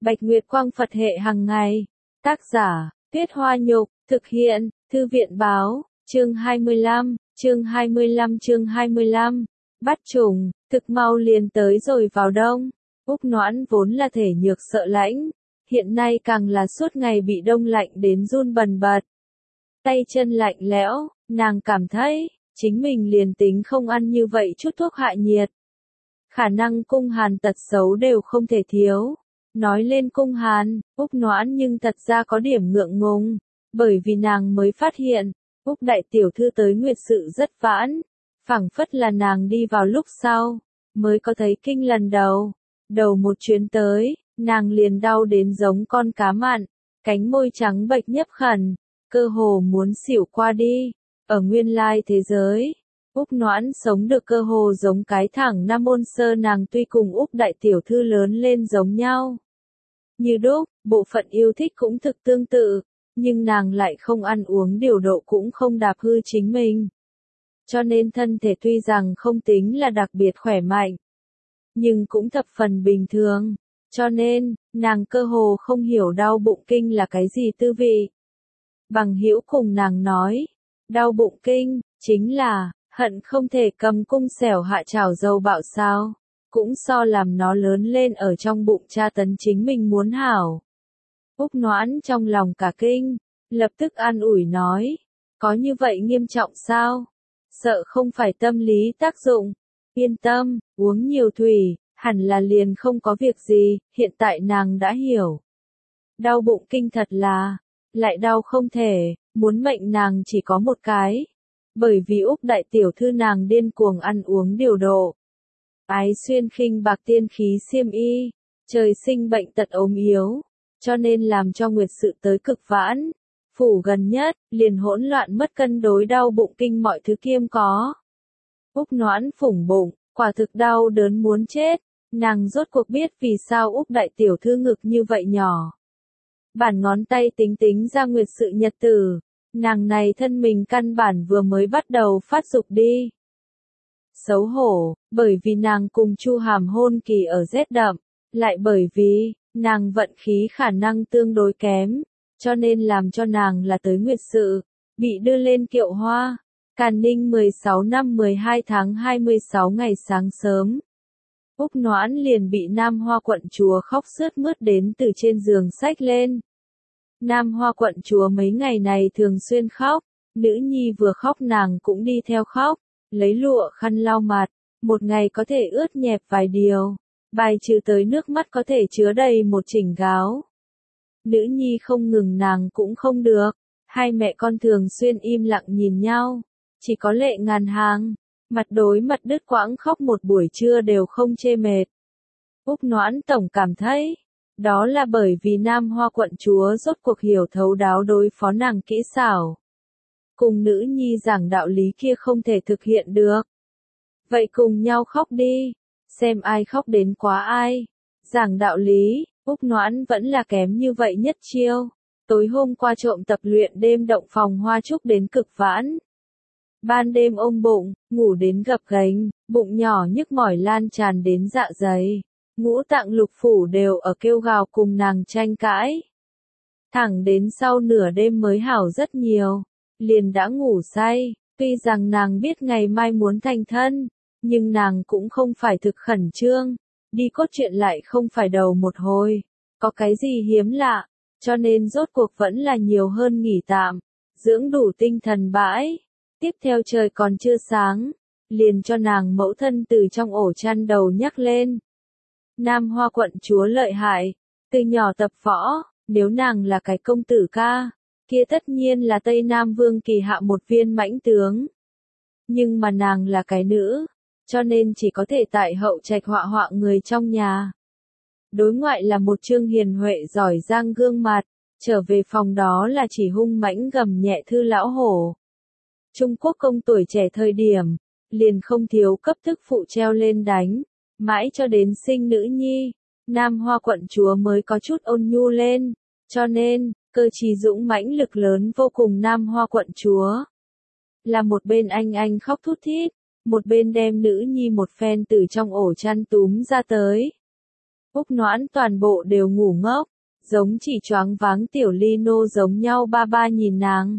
Bạch Nguyệt Quang Phật hệ hàng ngày. Tác giả, Tuyết Hoa Nhục, thực hiện, Thư viện Báo, chương 25, chương 25. Bắt trùng, thực mau liền tới rồi vào đông. Úc Noãn vốn là thể nhược sợ lạnh, hiện nay càng là suốt ngày bị đông lạnh đến run bần bật. Tay chân lạnh lẽo, nàng cảm thấy, chính mình liền tính không ăn như vậy chút thuốc hạ nhiệt. Khả năng cung hàn tật xấu đều không thể thiếu. Nói lên cung hàn, Úc Noãn nhưng thật ra có điểm ngượng ngùng, bởi vì nàng mới phát hiện, Úc đại tiểu thư tới nguyệt sự rất vãn, phảng phất là nàng đi vào lúc sau, mới có thấy kinh lần đầu. Đầu một chuyến tới, nàng liền đau đến giống con cá mặn, cánh môi trắng bệch nhấp khẩn, cơ hồ muốn xỉu qua đi. Ở nguyên lai thế giới, Úc Noãn sống được cơ hồ giống cái thẳng nam môn sơ, nàng tuy cùng Úc đại tiểu thư lớn lên giống nhau. Như đúc, bộ phận yêu thích cũng thực tương tự, nhưng nàng lại không ăn uống điều độ cũng không đạp hư chính mình. Cho nên thân thể tuy rằng không tính là đặc biệt khỏe mạnh, nhưng cũng thập phần bình thường, cho nên, nàng cơ hồ không hiểu đau bụng kinh là cái gì tư vị. Bằng hữu cùng nàng nói, đau bụng kinh, chính là, hận không thể cầm cung xẻo hạ chảo dầu bạo sao, cũng so làm nó lớn lên ở trong bụng tra tấn chính mình muốn hảo. Úc Noãn trong lòng cả kinh, lập tức an ủi nói, có như vậy nghiêm trọng sao? Sợ không phải tâm lý tác dụng, yên tâm, uống nhiều thủy, hẳn là liền không có việc gì, hiện tại nàng đã hiểu. Đau bụng kinh thật là, lại đau không thể, muốn mệnh nàng chỉ có một cái. Bởi vì Úc đại tiểu thư nàng điên cuồng ăn uống điều độ. Ái xuyên khinh bạc tiên khí xiêm y, trời sinh bệnh tật ốm yếu, cho nên làm cho nguyệt sự tới cực vãn. Phủ gần nhất, liền hỗn loạn mất cân đối đau bụng kinh mọi thứ kiêm có. Úc Noãn phủng bụng, quả thực đau đớn muốn chết, nàng rốt cuộc biết vì sao Úc đại tiểu thư ngực như vậy nhỏ. Bản ngón tay tính tính ra nguyệt sự nhật tử, nàng này thân mình căn bản vừa mới bắt đầu phát dục đi. Xấu hổ, bởi vì nàng cùng Chu Hàm hôn kỳ ở rét đậm, lại bởi vì, nàng vận khí khả năng tương đối kém, cho nên làm cho nàng là tới nguyệt sự, bị đưa lên kiệu hoa. Càn Ninh 16 năm 12 tháng 26 ngày sáng sớm. Úc Noãn liền bị Nam Hoa quận chúa khóc sướt mướt đến từ trên giường xách lên. Nam Hoa quận chúa mấy ngày này thường xuyên khóc, nữ nhi vừa khóc nàng cũng đi theo khóc, lấy lụa khăn lau mặt, một ngày có thể ướt nhẹp vài điều, bài trừ tới nước mắt có thể chứa đầy một chỉnh gáo. Nữ nhi không ngừng nàng cũng không được, hai mẹ con thường xuyên im lặng nhìn nhau, chỉ có lệ ngàn hàng, mặt đối mặt đứt quãng khóc một buổi trưa đều không chê mệt. Úc Noãn tổng cảm thấy, đó là bởi vì Nam Hoa quận chúa rốt cuộc hiểu thấu đáo đối phó nàng kỹ xảo. Cùng nữ nhi giảng đạo lý kia không thể thực hiện được. Vậy cùng nhau khóc đi, xem ai khóc đến quá ai. Giảng đạo lý, Úc Noãn vẫn là kém như vậy nhất chiêu. Tối hôm qua trộm tập luyện đêm động phòng hoa trúc đến cực vãn. Ban đêm ôm bụng, ngủ đến gập ghềnh, bụng nhỏ nhức mỏi lan tràn đến dạ dày. Ngũ tạng lục phủ đều ở kêu gào cùng nàng tranh cãi. Thẳng đến sau nửa đêm mới hảo rất nhiều, liền đã ngủ say, tuy rằng nàng biết ngày mai muốn thành thân, nhưng nàng cũng không phải thực khẩn trương, đi cốt truyện lại không phải đầu một hồi, có cái gì hiếm lạ, cho nên rốt cuộc vẫn là nhiều hơn nghỉ tạm, dưỡng đủ tinh thần bãi. Tiếp theo trời còn chưa sáng, liền cho nàng mẫu thân từ trong ổ chăn đầu nhắc lên. Nam Hoa quận chúa lợi hại, từ nhỏ tập võ, nếu nàng là cái công tử ca, kia tất nhiên là Tây Nam Vương kỳ hạ một viên mãnh tướng. Nhưng mà nàng là cái nữ, cho nên chỉ có thể tại hậu trạch họa họa người trong nhà. Đối ngoại là một trương hiền huệ giỏi giang gương mặt, trở về phòng đó là chỉ hung mãnh gầm nhẹ thư lão hổ. Trung Quốc công tuổi trẻ thời điểm, liền không thiếu cấp thức phụ treo lên đánh. Mãi cho đến sinh nữ nhi, Nam Hoa quận chúa mới có chút ôn nhu lên, cho nên, cơ trí dũng mãnh lực lớn vô cùng Nam Hoa quận chúa. Là một bên anh khóc thút thít, một bên đem nữ nhi một phen từ trong ổ chăn túm ra tới. Úc Noãn toàn bộ đều ngủ ngốc, giống chỉ choáng váng tiểu ly nô giống nhau ba ba nhìn nàng.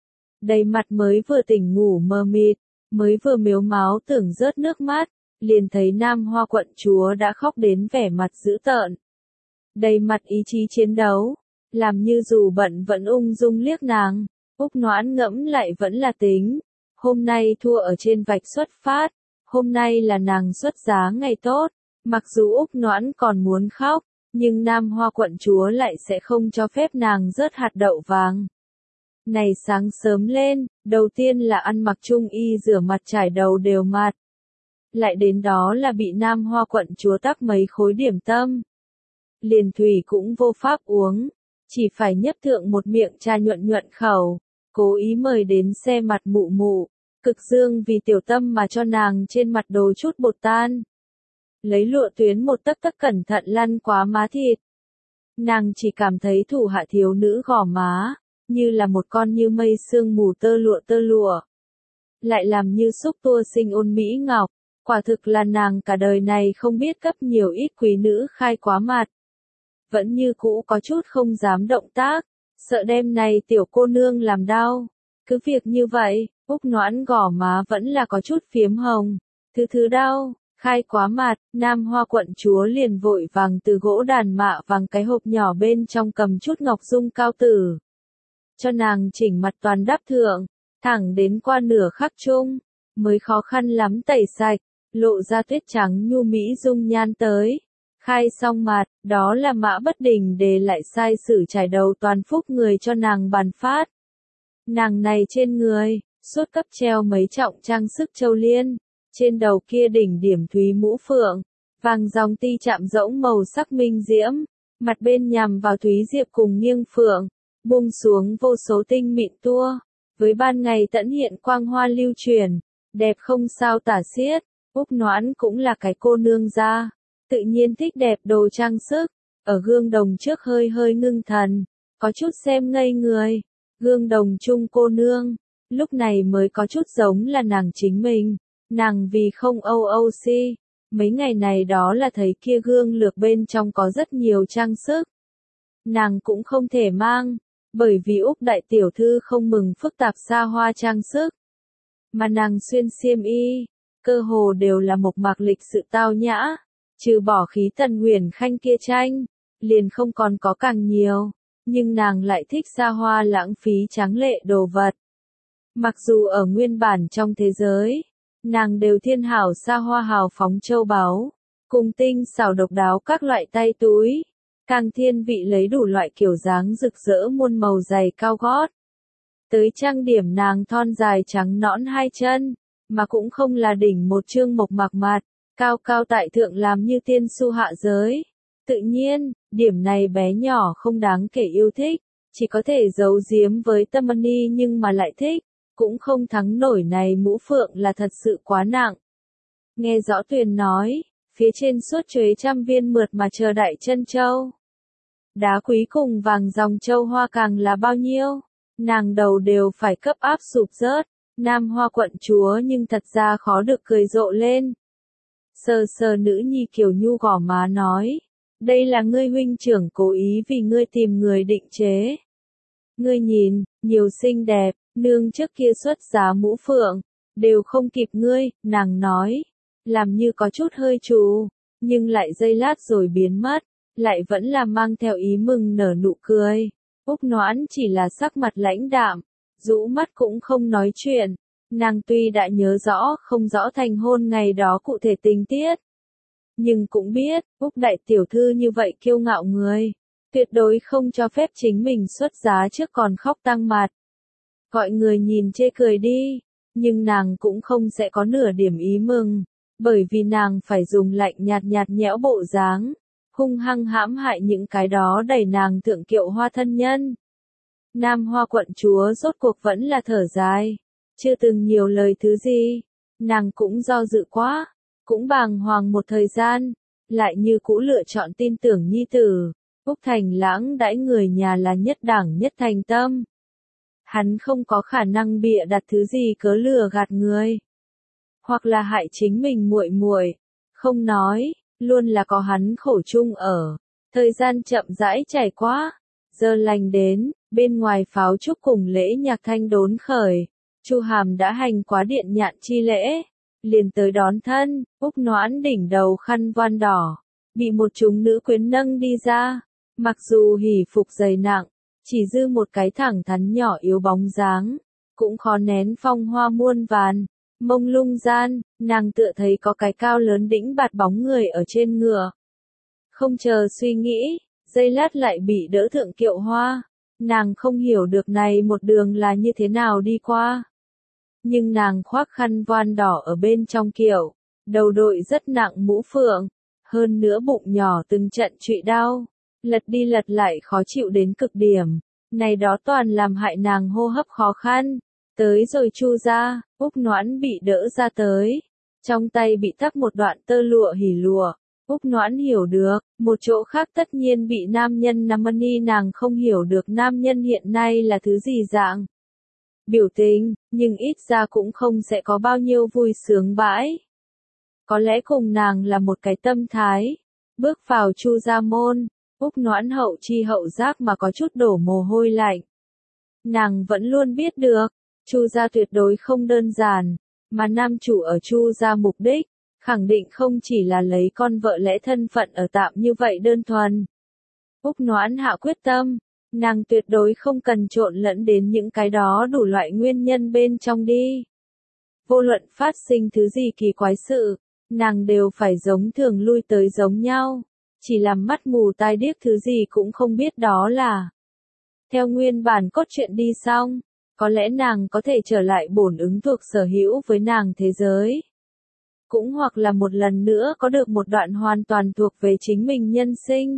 Đầy mặt mới vừa tỉnh ngủ mờ mịt, mới vừa mếu máo tưởng rớt nước mắt, liền thấy Nam Hoa quận chúa đã khóc đến vẻ mặt dữ tợn. Đầy mặt ý chí chiến đấu, làm như dù bận vẫn ung dung liếc nàng. Úc Noãn ngẫm lại vẫn là tính, hôm nay thua ở trên vạch xuất phát, hôm nay là nàng xuất giá ngày tốt, mặc dù Úc Noãn còn muốn khóc, nhưng Nam Hoa quận chúa lại sẽ không cho phép nàng rớt hạt đậu vàng. Này sáng sớm lên, đầu tiên là ăn mặc trung y rửa mặt trải đầu đều mặt. Lại đến đó là bị Nam Hoa quận chúa tắc mấy khối điểm tâm. Liền thủy cũng vô pháp uống, chỉ phải nhấp thượng một miệng trà nhuận nhuận khẩu, cố ý mời đến xe mặt mụ mụ, cực dương vì tiểu tâm mà cho nàng trên mặt đồ chút bột tan. Lấy lụa tuyến một tấc tấc cẩn thận lăn quá má thịt. Nàng chỉ cảm thấy thủ hạ thiếu nữ gò má, như là một con như mây sương mù tơ lụa. Lại làm như xúc tua sinh ôn mỹ ngọc, quả thực là nàng cả đời này không biết cấp nhiều ít quý nữ khai quá mặt. Vẫn như cũ có chút không dám động tác, sợ đêm này tiểu cô nương làm đau. Cứ việc như vậy, Úc Noãn gò má vẫn là có chút phiếm hồng. Thứ đau, khai quá mặt, Nam Hoa quận chúa liền vội vàng từ gỗ đàn mạ vàng cái hộp nhỏ bên trong cầm chút ngọc dung cao tử. Cho nàng chỉnh mặt toàn đắp thượng, thẳng đến qua nửa khắc chung, mới khó khăn lắm tẩy sạch, lộ ra tuyết trắng nhu mỹ dung nhan tới. Khai xong mặt, đó là Mã Bất Đình để lại sai sử trải đầu toàn phúc người cho nàng bàn phát. Nàng này trên người, suốt cấp treo mấy trọng trang sức châu liên, trên đầu kia đỉnh điểm thúy mũ phượng, vàng dòng ti chạm rỗng màu sắc minh diễm, mặt bên nhằm vào thúy diệp cùng nghiêng phượng, buông xuống vô số tinh mịn tua, với ban ngày tẫn hiện quang hoa lưu truyền, đẹp không sao tả xiết. Úc Noãn cũng là cái cô nương gia, tự nhiên thích đẹp đồ trang sức, ở gương đồng trước hơi hơi ngưng thần, có chút xem ngây người. Gương đồng chung cô nương, lúc này mới có chút giống là nàng chính mình, nàng vì không âu si, mấy ngày này đó là thấy kia gương lược bên trong có rất nhiều trang sức. Nàng cũng không thể mang, bởi vì Úc đại tiểu thư không mừng phức tạp xa hoa trang sức. Mà nàng xuyên xiêm y, cơ hồ đều là mộc mạc lịch sự tao nhã, trừ bỏ khí Tần Huyền Khanh kia tranh, liền không còn có càng nhiều. Nhưng nàng lại thích xa hoa lãng phí tráng lệ đồ vật. Mặc dù ở nguyên bản trong thế giới, nàng đều thiên hảo xa hoa hào phóng châu báu, cùng tinh xảo độc đáo các loại tay túi, càng thiên vị lấy đủ loại kiểu dáng rực rỡ muôn màu giày cao gót. Tới trang điểm nàng thon dài trắng nõn hai chân, mà cũng không là đỉnh một chương mộc mạc mặt, cao cao tại thượng làm như tiên su hạ giới. Tự nhiên, điểm này bé nhỏ không đáng kể yêu thích, chỉ có thể giấu giếm với tâm ni nhưng mà lại thích, cũng không thắng nổi này mũ phượng là thật sự quá nặng. Nghe rõ Tuyền nói, phía trên suốt chuế trăm viên mượt mà chờ đại chân châu. Đá quý cùng vàng dòng châu hoa càng là bao nhiêu, nàng đầu đều phải cấp áp sụp rớt, Nam Hoa quận chúa nhưng thật ra khó được cười rộ lên. Sờ sờ nữ nhi Kiều Nhu gò má nói. Đây là ngươi huynh trưởng cố ý vì ngươi tìm người định chế. Ngươi nhìn, nhiều xinh đẹp, nương trước kia xuất giá mũ phượng, đều không kịp ngươi, nàng nói. Làm như có chút hơi trù, nhưng lại giây lát rồi biến mất, lại vẫn là mang theo ý mừng nở nụ cười. Úc Noãn chỉ là sắc mặt lãnh đạm, rũ mắt cũng không nói chuyện. Nàng tuy đã nhớ rõ không rõ thành hôn ngày đó cụ thể tình tiết. Nhưng cũng biết, Úc đại tiểu thư như vậy kiêu ngạo người, tuyệt đối không cho phép chính mình xuất giá trước còn khóc tăng mặt. Gọi người nhìn chê cười đi, nhưng nàng cũng không sẽ có nửa điểm ý mừng, bởi vì nàng phải dùng lạnh nhạt nhẽo bộ dáng, hung hăng hãm hại những cái đó đẩy nàng thượng kiệu hoa thân nhân. Nam Hoa quận chúa rốt cuộc vẫn là thở dài, chưa từng nhiều lời thứ gì, nàng cũng do dự quá. Cũng bàng hoàng một thời gian, lại như cũ lựa chọn tin tưởng nhi tử. Úc Thành Lãng đãi người nhà là nhất đẳng nhất thành tâm. Hắn không có khả năng bịa đặt thứ gì cớ lừa gạt người, hoặc là hại chính mình muội muội. Không nói, luôn là có hắn khổ chung ở. Thời gian chậm rãi trải qua, giờ lành đến, bên ngoài pháo trúc cùng lễ nhạc thanh đốn khởi, Chu Hàm đã hành quá điện nhạn chi lễ, liền tới đón thân, Úc Noãn đỉnh đầu khăn voan đỏ, bị một chúng nữ quyến nâng đi ra, mặc dù hỉ phục dày nặng, chỉ dư một cái thẳng thắn nhỏ yếu bóng dáng, cũng khó nén phong hoa muôn vàn. Mông lung gian, nàng tựa thấy có cái cao lớn đĩnh bạt bóng người ở trên ngựa. Không chờ suy nghĩ, giây lát lại bị đỡ thượng kiệu hoa. Nàng không hiểu được này một đường là như thế nào đi qua. Nhưng nàng khoác khăn voan đỏ ở bên trong kiệu, đầu đội rất nặng mũ phượng, hơn nữa bụng nhỏ từng trận trụy đau, lật đi lật lại khó chịu đến cực điểm. Này đó toàn làm hại nàng hô hấp khó khăn. Tới rồi Chu ra, Úc Noãn bị đỡ ra tới. Trong tay bị tắc một đoạn tơ lụa hỉ lụa. Úc Noãn hiểu được, một chỗ khác tất nhiên bị nam nhân nắm ni nàng không hiểu được nam nhân hiện nay là thứ gì dạng. Biểu tình, nhưng ít ra cũng không sẽ có bao nhiêu vui sướng bãi. Có lẽ cùng nàng là một cái tâm thái. Bước vào Chu gia môn, Úc Noãn hậu chi hậu giác mà có chút đổ mồ hôi lạnh. Nàng vẫn luôn biết được. Chu gia tuyệt đối không đơn giản, mà nam chủ ở Chu gia mục đích, khẳng định không chỉ là lấy con vợ lẽ thân phận ở tạm như vậy đơn thuần. Úc Noãn hạ quyết tâm, nàng tuyệt đối không cần trộn lẫn đến những cái đó đủ loại nguyên nhân bên trong đi. Vô luận phát sinh thứ gì kỳ quái sự, nàng đều phải giống thường lui tới giống nhau, chỉ làm mắt mù tai điếc thứ gì cũng không biết đó là. Theo nguyên bản cốt truyện đi xong. Có lẽ nàng có thể trở lại bổn ứng thuộc sở hữu với nàng thế giới. Cũng hoặc là một lần nữa có được một đoạn hoàn toàn thuộc về chính mình nhân sinh.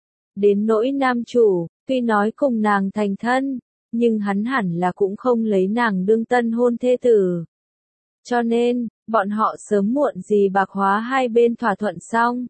Đến nỗi nam chủ, tuy nói cùng nàng thành thân, nhưng hắn hẳn là cũng không lấy nàng đương tân hôn thê tử. Cho nên, bọn họ sớm muộn gì bạc hóa hai bên thỏa thuận xong.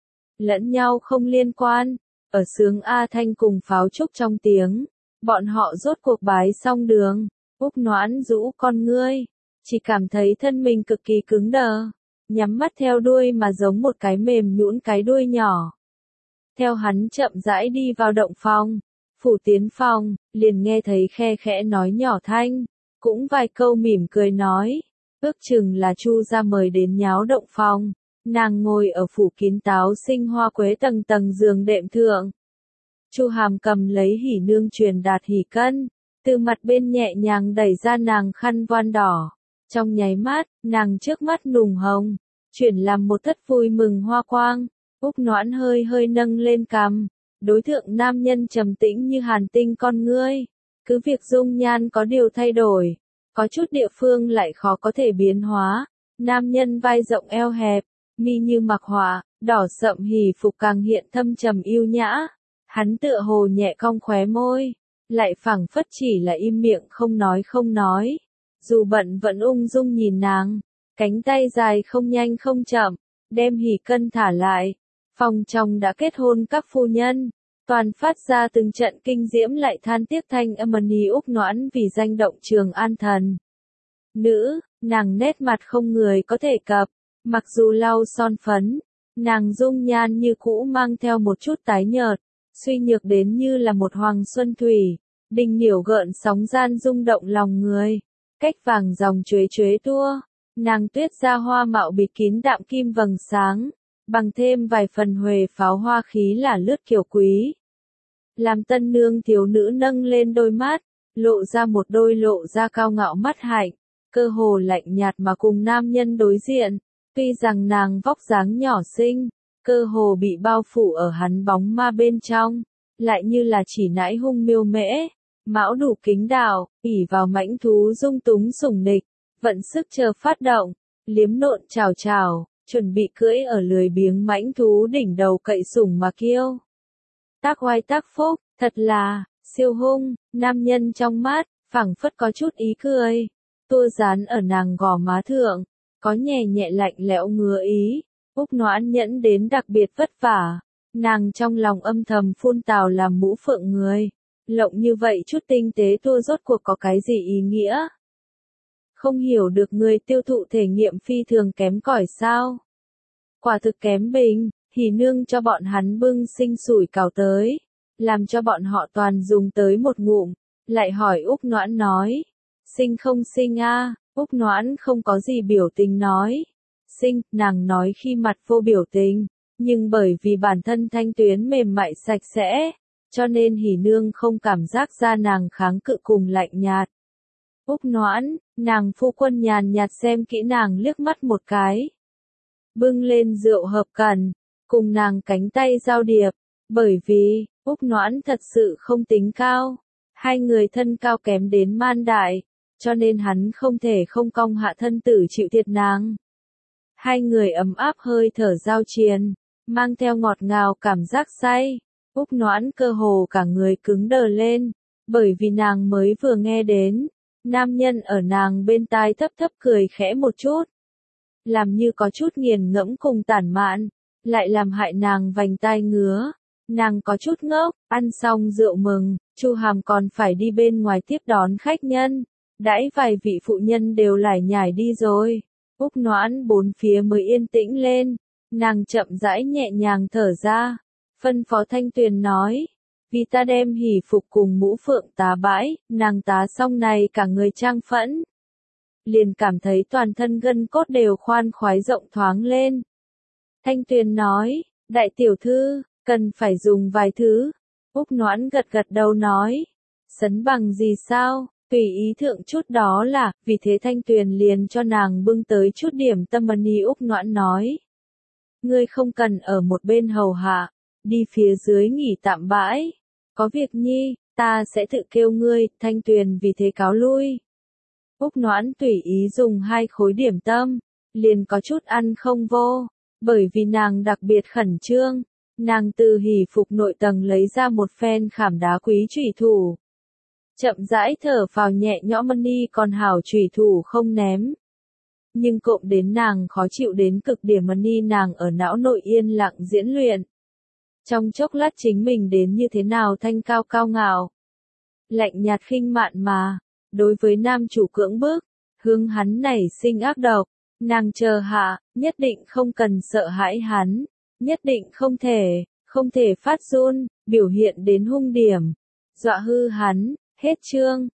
Lẫn nhau không liên quan, ở xướng A Thanh cùng pháo trúc trong tiếng. Bọn họ rốt cuộc bái xong đường, Úc Noãn rũ con ngươi, chỉ cảm thấy thân mình cực kỳ cứng đờ, nhắm mắt theo đuôi mà giống một cái mềm nhũn cái đuôi nhỏ. Theo hắn chậm rãi đi vào động phòng, phủ tiến phòng, liền nghe thấy khe khẽ nói nhỏ thanh, cũng vài câu mỉm cười nói, ước chừng là Chu ra mời đến nháo động phòng, nàng ngồi ở phủ kín táo sinh hoa quế tầng tầng giường đệm thượng. Chu Hàm cầm lấy hỉ nương truyền đạt hỉ cân, từ mặt bên nhẹ nhàng đẩy ra nàng khăn voan đỏ. Trong nháy mắt, nàng trước mắt nùng hồng, chuyển làm một thất vui mừng hoa quang. Úc Noãn hơi hơi nâng lên cằm, đối thượng nam nhân trầm tĩnh như hàn tinh con ngươi. Cứ việc dung nhan có điều thay đổi, có chút địa phương lại khó có thể biến hóa. Nam nhân vai rộng eo hẹp, mi như mặc họa, đỏ sậm hỉ phục càng hiện thâm trầm yêu nhã. Hắn tựa hồ nhẹ cong khóe môi, lại phảng phất chỉ là im miệng không nói. Dù bận vẫn ung dung nhìn nàng, cánh tay dài không nhanh không chậm, đem hỉ cân thả lại. Phòng trong đã kết hôn các phu nhân, toàn phát ra từng trận kinh diễm lại than tiếc thanh âm ni Úc Noãn vì danh động Trường An thần. Nữ, nàng nét mặt không người có thể cập, mặc dù lau son phấn, nàng dung nhan như cũ mang theo một chút tái nhợt. Suy nhược đến như là một hoàng xuân thủy, đình nhiểu gợn sóng gian rung động lòng người, cách vàng dòng chuế tua, nàng tuyết ra hoa mạo bịt kín đạm kim vầng sáng, bằng thêm vài phần huề pháo hoa khí là lướt kiều quý. Làm tân nương thiếu nữ nâng lên đôi mắt, lộ ra một đôi lộ ra cao ngạo mắt hạnh, cơ hồ lạnh nhạt mà cùng nam nhân đối diện, tuy rằng nàng vóc dáng nhỏ xinh. Cơ hồ bị bao phủ ở hắn bóng ma bên trong, lại như là chỉ nãi hung miêu mễ, mão đủ kính đạo, ỉ vào mãnh thú dung túng sủng nịch, vận sức chờ phát động, liếm nộn chào, chuẩn bị cưỡi ở lười biếng mãnh thú đỉnh đầu cậy sủng mà kiêu. Tác oai tác phúc, thật là, siêu hung, nam nhân trong mắt, phảng phất có chút ý cười, tua dán ở nàng gò má thượng, có nhẹ nhẹ lạnh lẽo ngứa ý. Úc Noãn nhẫn đến đặc biệt vất vả, nàng trong lòng âm thầm phun tào làm mũ phượng người, lộng như vậy chút tinh tế tua rốt cuộc có cái gì ý nghĩa? Không hiểu được người tiêu thụ thể nghiệm phi thường kém cỏi sao? Quả thực kém bình, Hỉ nương cho bọn hắn bưng sinh sủi cảo tới, làm cho bọn họ toàn dùng tới một ngụm, lại hỏi Úc Noãn nói, sinh không sinh a? Úc Noãn không có gì biểu tình nói, sinh, nàng nói khi mặt vô biểu tình, nhưng bởi vì bản thân thanh tuyến mềm mại sạch sẽ, cho nên hỉ nương không cảm giác ra nàng kháng cự cùng lạnh nhạt. Úc Noãn, nàng phu quân nhàn nhạt xem kỹ nàng liếc mắt một cái. Bưng lên rượu hợp cẩn, cùng nàng cánh tay giao điệp, bởi vì, Úc Noãn thật sự không tính cao. Hai người thân cao kém đến man đại, cho nên hắn không thể không cong hạ thân tử chịu thiệt nàng. Hai người ấm áp hơi thở giao triền, mang theo ngọt ngào cảm giác say. Úc Noãn cơ hồ cả người cứng đờ lên, bởi vì nàng mới vừa nghe đến, nam nhân ở nàng bên tai thấp thấp cười khẽ một chút. Làm như có chút nghiền ngẫm cùng tản mạn, lại làm hại nàng vành tai ngứa. Nàng có chút ngốc, ăn xong rượu mừng, Chu Hàm còn phải đi bên ngoài tiếp đón khách nhân. Đãi vài vị phụ nhân đều lải nhải đi rồi. Úc Noãn bốn phía mới yên tĩnh lên, nàng chậm rãi nhẹ nhàng thở ra. Phân phó Thanh Tuyền nói, vì ta đem hỷ phục cùng mũ phượng tá bãi, nàng tá xong này cả người trang phẫn. Liền cảm thấy toàn thân gân cốt đều khoan khoái rộng thoáng lên. Thanh Tuyền nói, đại tiểu thư, cần phải dùng vài thứ. Úc Noãn gật gật đầu nói, sấn bằng gì sao, tùy ý thượng chút đó là, vì thế Thanh Tuyền liền cho nàng bưng tới chút điểm tâm money. Úc Noãn nói, ngươi không cần ở một bên hầu hạ, đi phía dưới nghỉ tạm bãi, có việc nhi, ta sẽ tự kêu ngươi. Thanh Tuyền vì thế cáo lui. Úc Noãn tùy ý dùng 2 khối điểm tâm, liền có chút ăn không vô, bởi vì nàng đặc biệt khẩn trương. Nàng từ hỷ phục nội tầng lấy ra một phen khảm đá quý chủy thủ. Chậm rãi thở phào nhẹ nhõm money còn hảo chủy thủ không ném. Nhưng cộng đến nàng khó chịu đến cực điểm money nàng ở não nội yên lặng diễn luyện. Trong chốc lát chính mình đến như thế nào thanh cao cao ngạo. Lạnh nhạt khinh mạn mà, đối với nam chủ cưỡng bức, hướng hắn nảy sinh ác độc. Nàng chờ hạ, nhất định không cần sợ hãi hắn, nhất định không thể phát run, biểu hiện đến hung điểm, dọa hư hắn. Hết chương.